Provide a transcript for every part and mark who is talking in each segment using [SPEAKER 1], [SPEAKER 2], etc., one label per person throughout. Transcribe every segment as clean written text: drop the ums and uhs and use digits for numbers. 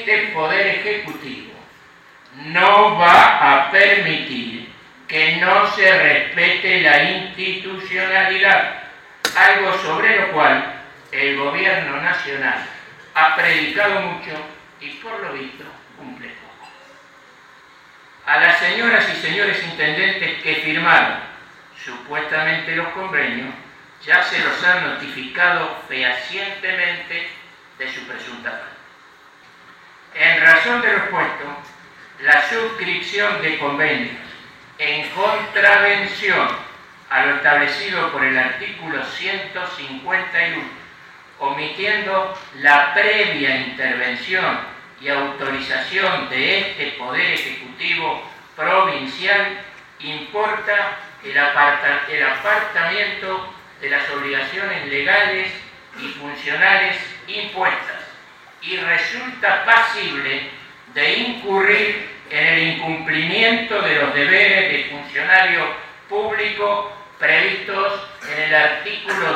[SPEAKER 1] este Poder Ejecutivo no va a permitir que no se respete la institucionalidad, algo sobre lo cual el Gobierno Nacional ha predicado mucho y por lo visto cumple poco. A las señoras y señores intendentes que firmaron supuestamente los convenios, ya se los han notificado fehacientemente de su presunta falta. En razón de lo expuesto, la suscripción de convenios en contravención a lo establecido por el artículo 151, omitiendo la previa intervención y autorización de este Poder Ejecutivo provincial, importa el apartamiento de las obligaciones legales y funcionales impuestas y resulta pasible de incurrir en el incumplimiento de los deberes de funcionario público previstos en el artículo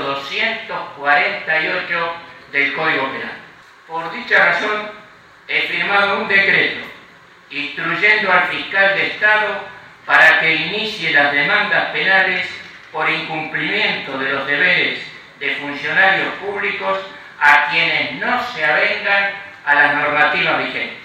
[SPEAKER 1] 248 del Código Penal. Por dicha razón, he firmado un decreto instruyendo al fiscal de Estado para que inicie las demandas penales por incumplimiento de los deberes de funcionarios públicos a quienes no se avengan a las normativas vigentes.